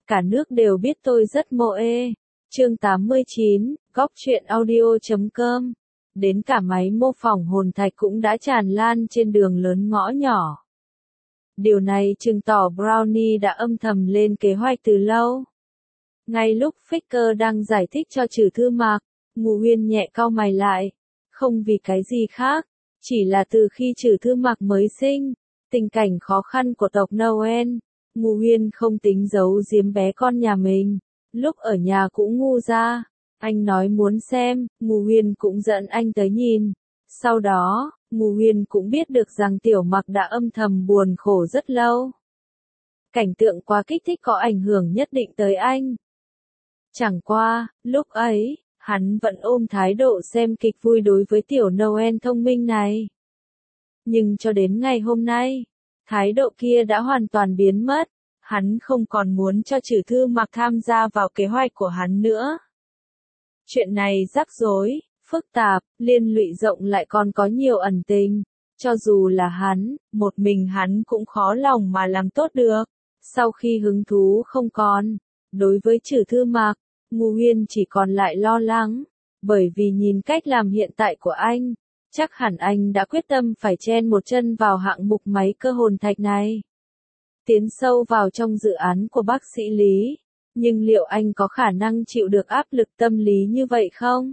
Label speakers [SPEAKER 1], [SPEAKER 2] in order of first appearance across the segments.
[SPEAKER 1] Cả nước đều biết tôi rất moe. Chương 89, Góc truyện audio.com. Đến cả máy mô phỏng hồn thạch cũng đã tràn lan trên đường lớn ngõ nhỏ. Điều này chứng tỏ Brownie đã âm thầm lên kế hoạch từ lâu. Ngay lúc Faker đang giải thích cho Trử Thư Mạc, Ngụ Huyên nhẹ cau mày lại. Không vì cái gì khác, chỉ là từ khi Trử Thư Mạc mới sinh, tình cảnh khó khăn của tộc Noel, Ngụ Huyên không tính giấu giếm bé con nhà mình. Lúc ở nhà cũng ngu ra, anh nói muốn xem, Ngụ Huyên cũng dẫn anh tới nhìn. Sau đó, Ngụ Huyên cũng biết được rằng Tiểu Mặc đã âm thầm buồn khổ rất lâu. Cảnh tượng quá kích thích có ảnh hưởng nhất định tới anh. Chẳng qua, lúc ấy, hắn vẫn ôm thái độ xem kịch vui đối với tiểu Noel thông minh này. Nhưng cho đến ngày hôm nay, thái độ kia đã hoàn toàn biến mất. Hắn không còn muốn cho Trử Thư Mạc tham gia vào kế hoạch của hắn nữa. Chuyện này rắc rối, phức tạp, liên lụy rộng lại còn có nhiều ẩn tình. Cho dù là hắn, một mình hắn cũng khó lòng mà làm tốt được. Sau khi hứng thú không còn, đối với Trử Thư Mạc, Ngụ Huyên chỉ còn lại lo lắng. Bởi vì nhìn cách làm hiện tại của anh, chắc hẳn anh đã quyết tâm phải chen một chân vào hạng mục máy cơ hồn thạch này. Tiến sâu vào trong dự án của bác sĩ Lý, nhưng liệu anh có khả năng chịu được áp lực tâm lý như vậy không?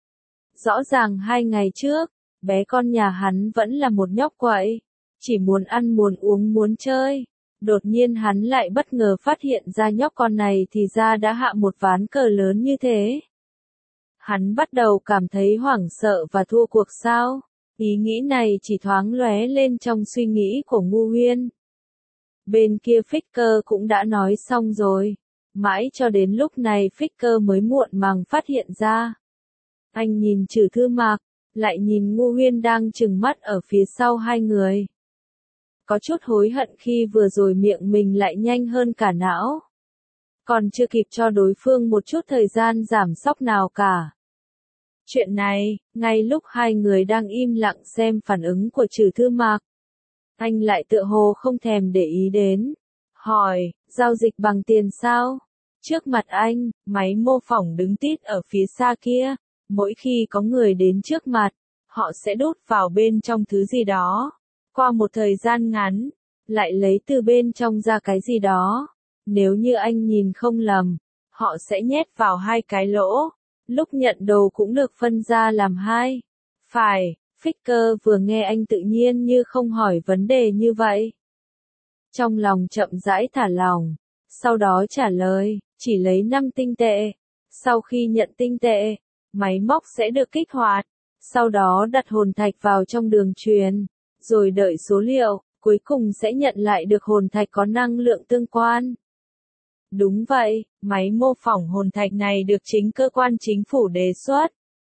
[SPEAKER 1] Rõ ràng 2 ngày trước, bé con nhà hắn vẫn là một nhóc quậy, chỉ muốn ăn muốn uống muốn chơi. Đột nhiên hắn lại bất ngờ phát hiện ra nhóc con này thì ra đã hạ một ván cờ lớn như thế. Hắn bắt đầu cảm thấy hoảng sợ và thua cuộc sao? Ý nghĩ này chỉ thoáng lóe lên trong suy nghĩ của Ngụ Huyên. Bên kia Faker cũng đã nói xong rồi. Mãi cho đến lúc này Faker mới muộn màng phát hiện ra. Anh nhìn Trử Thư Mạc, lại nhìn Ngụ Huyên đang trừng mắt ở phía sau hai người. Có chút hối hận khi vừa rồi miệng mình lại nhanh hơn cả não. Còn chưa kịp cho đối phương một chút thời gian giảm sóc nào cả. Chuyện này, ngay lúc hai người đang im lặng xem phản ứng của Trử Thư Mạc, anh lại tựa hồ không thèm để ý đến. Hỏi, giao dịch bằng tiền sao? Trước mặt anh, máy mô phỏng đứng tít ở phía xa kia. Mỗi khi có người đến trước mặt, họ sẽ đút vào bên trong thứ gì đó. Qua một thời gian ngắn, lại lấy từ bên trong ra cái gì đó. Nếu như anh nhìn không lầm, họ sẽ nhét vào 2 cái lỗ. Lúc nhận đồ cũng được phân ra làm 2. Phải, Faker vừa nghe anh tự nhiên như không hỏi vấn đề như vậy. Trong lòng chậm rãi thả lỏng, sau đó trả lời, chỉ lấy 5 tinh tệ. Sau khi nhận tinh tệ, máy móc sẽ được kích hoạt. Sau đó đặt hồn thạch vào trong đường truyền, rồi đợi số liệu, cuối cùng sẽ nhận lại được hồn thạch có năng lượng tương quan. Đúng vậy, máy mô phỏng hồn thạch này được chính cơ quan chính phủ đề xuất.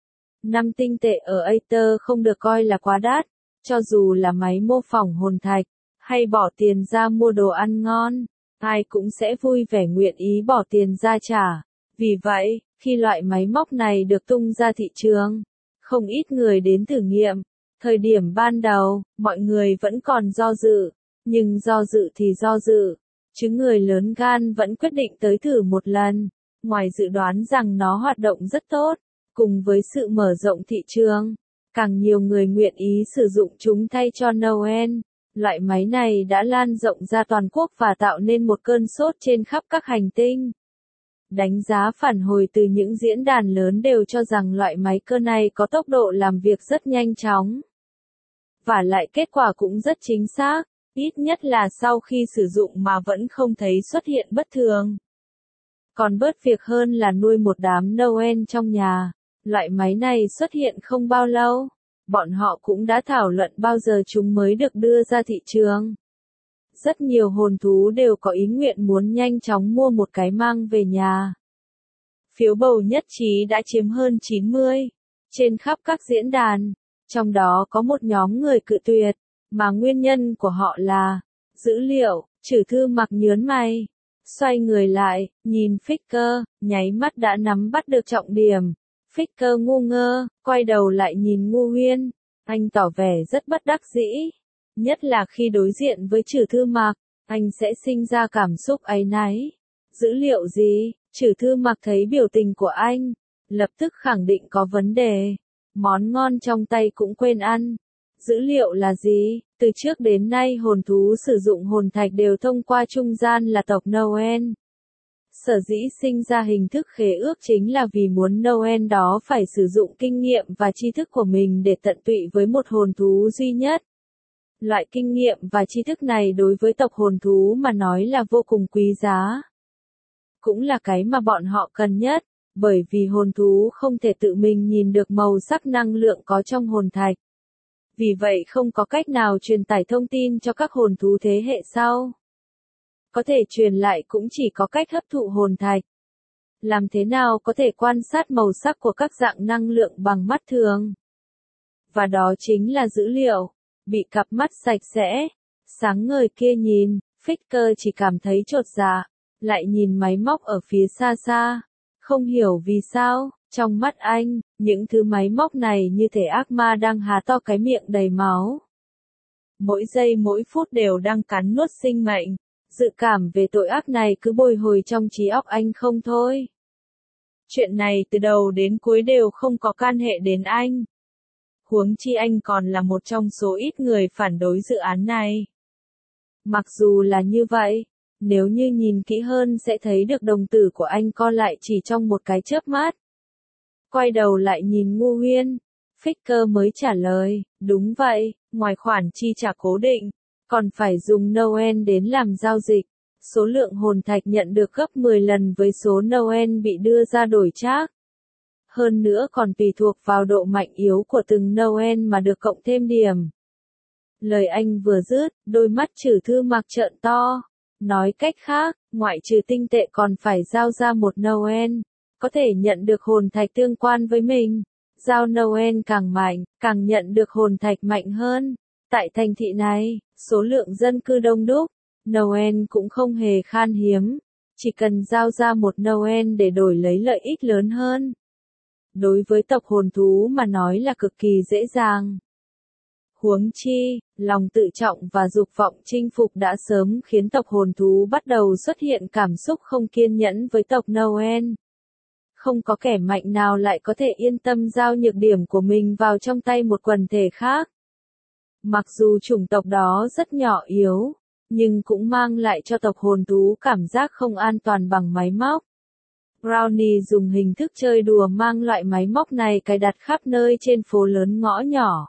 [SPEAKER 1] 5 tinh tệ ở Aether không được coi là quá đắt, cho dù là máy mô phỏng hồn thạch, hay bỏ tiền ra mua đồ ăn ngon, ai cũng sẽ vui vẻ nguyện ý bỏ tiền ra trả. Vì vậy, khi loại máy móc này được tung ra thị trường, không ít người đến thử nghiệm. Thời điểm ban đầu, mọi người vẫn còn do dự, nhưng do dự thì do dự, chứ người lớn gan vẫn quyết định tới thử một lần. Ngoài dự đoán rằng nó hoạt động rất tốt, cùng với sự mở rộng thị trường, càng nhiều người nguyện ý sử dụng chúng thay cho Noel. Loại máy này đã lan rộng ra toàn quốc và tạo nên một cơn sốt trên khắp các hành tinh. Đánh giá phản hồi từ những diễn đàn lớn đều cho rằng loại máy cơ này có tốc độ làm việc rất nhanh chóng. Và lại kết quả cũng rất chính xác, ít nhất là sau khi sử dụng mà vẫn không thấy xuất hiện bất thường. Còn bớt việc hơn là nuôi một đám Noel trong nhà. Loại máy này xuất hiện không bao lâu, bọn họ cũng đã thảo luận bao giờ chúng mới được đưa ra thị trường. Rất nhiều hồn thú đều có ý nguyện muốn nhanh chóng mua một cái mang về nhà. Phiếu bầu nhất trí đã chiếm hơn 90 trên khắp các diễn đàn. Trong đó có một nhóm người cự tuyệt, mà nguyên nhân của họ là dữ liệu. Trử Thư Mạc nhớn mày, xoay người lại, nhìn Faker, nháy mắt đã nắm bắt được trọng điểm. Faker ngu ngơ, quay đầu lại nhìn Ngụ Huyên, anh tỏ vẻ rất bất đắc dĩ. Nhất là khi đối diện với Trử Thư Mạc, anh sẽ sinh ra cảm xúc áy náy. Dữ liệu gì? Trử Thư Mặc thấy biểu tình của anh, lập tức khẳng định có vấn đề. Món ngon trong tay cũng quên ăn. Dữ liệu là gì? Từ trước đến nay hồn thú sử dụng hồn thạch đều thông qua trung gian là tộc Noel. Sở dĩ sinh ra hình thức khế ước chính là vì muốn Noel đó phải sử dụng kinh nghiệm và tri thức của mình để tận tụy với một hồn thú duy nhất. Loại kinh nghiệm và tri thức này đối với tộc hồn thú mà nói là vô cùng quý giá. Cũng là cái mà bọn họ cần nhất, bởi vì hồn thú không thể tự mình nhìn được màu sắc năng lượng có trong hồn thạch. Vì vậy không có cách nào truyền tải thông tin cho các hồn thú thế hệ sau. Có thể truyền lại cũng chỉ có cách hấp thụ hồn thạch. Làm thế nào có thể quan sát màu sắc của các dạng năng lượng bằng mắt thường? Và đó chính là dữ liệu. Bị cặp mắt sạch sẽ, sáng ngời kia nhìn, Fisker chỉ cảm thấy chột dạ, lại nhìn máy móc ở phía xa xa. Không hiểu vì sao, trong mắt anh, những thứ máy móc này như thể ác ma đang há to cái miệng đầy máu. Mỗi giây mỗi phút đều đang cắn nuốt sinh mệnh. Dự cảm về tội ác này cứ bồi hồi trong trí óc anh không thôi. Chuyện này từ đầu đến cuối đều không có can hệ đến anh. Huống chi anh còn là một trong số ít người phản đối dự án này. Mặc dù là như vậy, nếu như nhìn kỹ hơn sẽ thấy được đồng tử của anh co lại chỉ trong một cái chớp mắt. Quay đầu lại nhìn Ngô Huyên, Fisker mới trả lời, đúng vậy, ngoài khoản chi trả cố định, còn phải dùng Noel đến làm giao dịch. Số lượng hồn thạch nhận được gấp 10 lần với số Noel bị đưa ra đổi trác. Hơn nữa còn tùy thuộc vào độ mạnh yếu của từng Noel mà được cộng thêm điểm. Lời anh vừa dứt, đôi mắt Trử Thư Mặc trợn to. Nói cách khác, ngoại trừ tinh tệ còn phải giao ra một Noel, có thể nhận được hồn thạch tương quan với mình. Giao Noel càng mạnh, càng nhận được hồn thạch mạnh hơn. Tại thành thị này, số lượng dân cư đông đúc, Noel cũng không hề khan hiếm. Chỉ cần giao ra một Noel để đổi lấy lợi ích lớn hơn. Đối với tộc hồn thú mà nói là cực kỳ dễ dàng. Huống chi, lòng tự trọng và dục vọng chinh phục đã sớm khiến tộc hồn thú bắt đầu xuất hiện cảm xúc không kiên nhẫn với tộc Noel. Không có kẻ mạnh nào lại có thể yên tâm giao nhược điểm của mình vào trong tay một quần thể khác. Mặc dù chủng tộc đó rất nhỏ yếu, nhưng cũng mang lại cho tộc hồn thú cảm giác không an toàn bằng máy móc. Brownie dùng hình thức chơi đùa mang loại máy móc này cài đặt khắp nơi trên phố lớn ngõ nhỏ.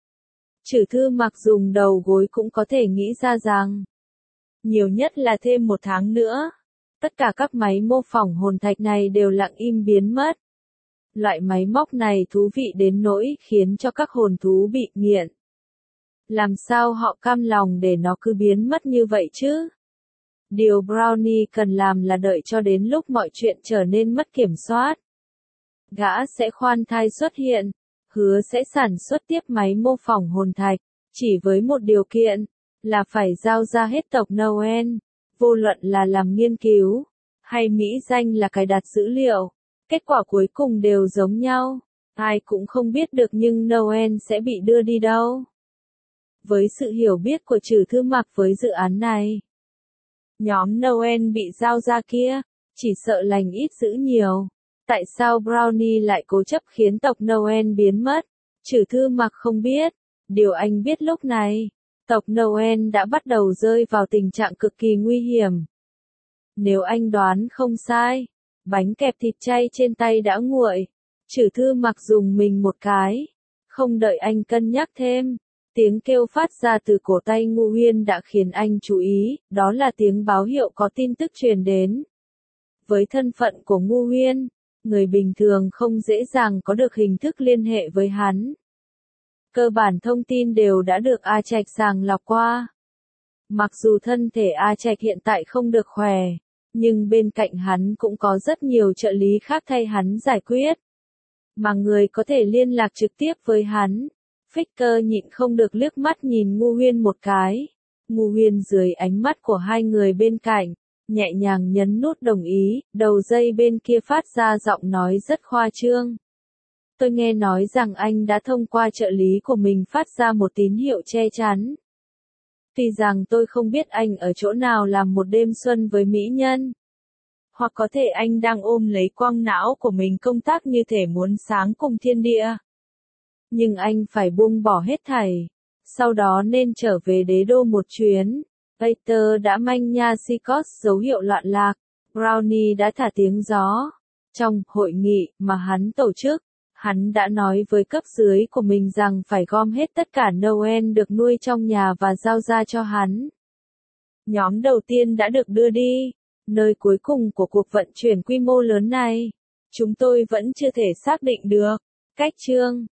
[SPEAKER 1] Trử Thư Mặc dùng đầu gối cũng có thể nghĩ ra rằng, nhiều nhất là thêm 1 tháng nữa, tất cả các máy mô phỏng hồn thạch này đều lặng im biến mất. Loại máy móc này thú vị đến nỗi khiến cho các hồn thú bị nghiện. Làm sao họ cam lòng để nó cứ biến mất như vậy chứ? Điều Brownie cần làm là đợi cho đến lúc mọi chuyện trở nên mất kiểm soát. Gã sẽ khoan thai xuất hiện, hứa sẽ sản xuất tiếp máy mô phỏng hồn thạch, chỉ với một điều kiện, là phải giao ra hết tộc Noel, vô luận là làm nghiên cứu, hay mỹ danh là cài đặt dữ liệu, kết quả cuối cùng đều giống nhau, ai cũng không biết được nhưng Noel sẽ bị đưa đi đâu. Với sự hiểu biết của Trử Thư Mặc với dự án này, nhóm Noel bị giao ra kia, chỉ sợ lành ít dữ nhiều. Tại sao Brownie lại cố chấp khiến tộc Noel biến mất? Trử Thư Mặc không biết. Điều anh biết lúc này, tộc Noel đã bắt đầu rơi vào tình trạng cực kỳ nguy hiểm. Nếu anh đoán không sai, bánh kẹp thịt chay trên tay đã nguội. Trử Thư Mặc dùng mình một cái. Không đợi anh cân nhắc thêm. Tiếng kêu phát ra từ cổ tay Ngô Huyên đã khiến anh chú ý, đó là tiếng báo hiệu có tin tức truyền đến. Với thân phận của Ngô Huyên, người bình thường không dễ dàng có được hình thức liên hệ với hắn. Cơ bản thông tin đều đã được A Trạch sàng lọc qua. Mặc dù thân thể A Trạch hiện tại không được khỏe, nhưng bên cạnh hắn cũng có rất nhiều trợ lý khác thay hắn giải quyết. Mà người có thể liên lạc trực tiếp với hắn. Fisker nhịn không được liếc mắt nhìn Ngô Huyên một cái. Ngô Huyên dưới ánh mắt của hai người bên cạnh, nhẹ nhàng nhấn nút đồng ý, đầu dây bên kia phát ra giọng nói rất khoa trương. Tôi nghe nói rằng anh đã thông qua trợ lý của mình phát ra một tín hiệu che chắn. Tuy rằng tôi không biết anh ở chỗ nào làm một đêm xuân với mỹ nhân. Hoặc có thể anh đang ôm lấy quang não của mình công tác như thể muốn sáng cùng thiên địa. Nhưng anh phải buông bỏ hết thảy. Sau đó nên trở về đế đô một chuyến. Peter đã manh nha Sikos dấu hiệu loạn lạc. Brownie đã thả tiếng gió. Trong hội nghị mà hắn tổ chức, hắn đã nói với cấp dưới của mình rằng phải gom hết tất cả Noel được nuôi trong nhà và giao ra cho hắn. Nhóm đầu tiên đã được đưa đi. Nơi cuối cùng của cuộc vận chuyển quy mô lớn này. Chúng tôi vẫn chưa thể xác định được cách chương